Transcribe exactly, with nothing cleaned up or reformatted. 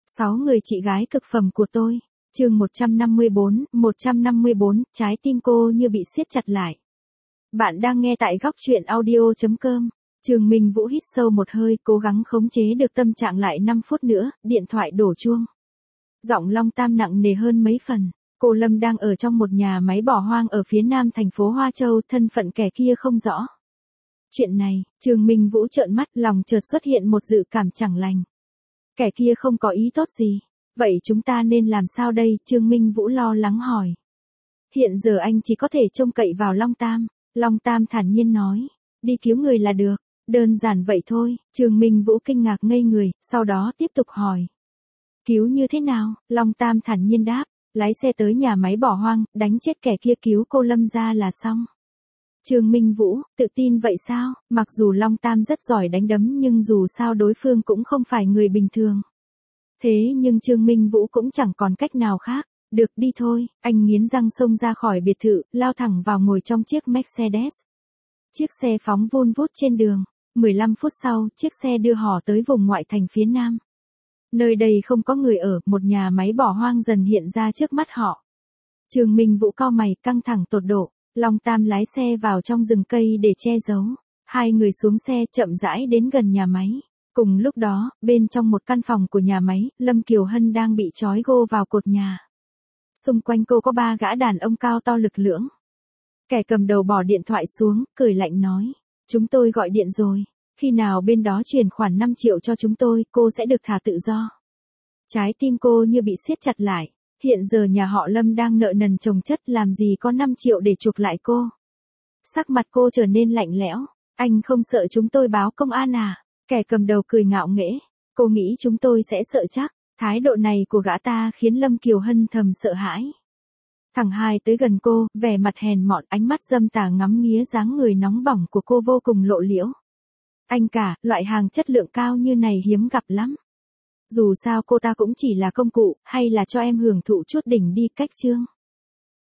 Sáu người chị gái cực phẩm của tôi. Chương một trăm năm mươi bốn, một trăm năm mươi bốn, trái tim cô như bị siết chặt lại. Bạn đang nghe tại góc truyện audio chấm com. Trường Minh Vũ hít sâu một hơi, cố gắng khống chế được tâm trạng lại năm phút nữa, điện thoại đổ chuông. Giọng Long Tam nặng nề hơn mấy phần. Cô Lâm đang ở trong một nhà máy bỏ hoang ở phía nam thành phố Hoa Châu, thân phận kẻ kia không rõ. Chuyện này, Trường Minh Vũ trợn mắt, lòng chợt xuất hiện một dự cảm chẳng lành. Kẻ kia không có ý tốt gì. Vậy chúng ta nên làm sao đây? Trương Minh Vũ lo lắng hỏi. Hiện giờ anh chỉ có thể trông cậy vào Long Tam. Long Tam thản nhiên nói. Đi cứu người là được. Đơn giản vậy thôi. Trương Minh Vũ kinh ngạc ngây người, sau đó tiếp tục hỏi. Cứu như thế nào? Long Tam thản nhiên đáp. Lái xe tới nhà máy bỏ hoang, đánh chết kẻ kia, cứu cô Lâm ra là xong. Trương Minh Vũ, tự tin vậy sao? Mặc dù Long Tam rất giỏi đánh đấm nhưng dù sao đối phương cũng không phải người bình thường. Thế nhưng Trương Minh Vũ cũng chẳng còn cách nào khác. Được, đi thôi. Anh nghiến răng xông ra khỏi biệt thự, lao thẳng vào ngồi trong chiếc Mercedes. Chiếc xe phóng vun vút trên đường. mười lăm phút sau, chiếc xe đưa họ tới vùng ngoại thành phía nam. Nơi đây không có người ở, một nhà máy bỏ hoang dần hiện ra trước mắt họ. Trương Minh Vũ cau mày, căng thẳng tột độ. Long Tam lái xe vào trong rừng cây để che giấu. Hai người xuống xe chậm rãi đến gần nhà máy. Cùng lúc đó, bên trong một căn phòng của nhà máy, Lâm Kiều Hân đang bị trói gô vào cột nhà. Xung quanh cô có ba gã đàn ông cao to lực lưỡng. Kẻ cầm đầu bỏ điện thoại xuống, cười lạnh nói. Chúng tôi gọi điện rồi. Khi nào bên đó chuyển khoản năm triệu cho chúng tôi, cô sẽ được thả tự do. Trái tim cô như bị siết chặt lại. Hiện giờ nhà họ Lâm đang nợ nần chồng chất, làm gì có năm triệu để chuộc lại cô. Sắc mặt cô trở nên lạnh lẽo. Anh không sợ chúng tôi báo công an à? Kẻ cầm đầu cười ngạo nghễ. Cô nghĩ chúng tôi sẽ sợ chắc? Thái độ này của gã ta khiến Lâm Kiều Hân thầm sợ hãi. Thằng hai tới gần cô, vẻ mặt hèn mọn, ánh mắt dâm tà ngắm nghía dáng người nóng bỏng của cô vô cùng lộ liễu. Anh cả, loại hàng chất lượng cao như này hiếm gặp lắm. Dù sao cô ta cũng chỉ là công cụ, hay là cho em hưởng thụ chút đỉnh đi, cách chương.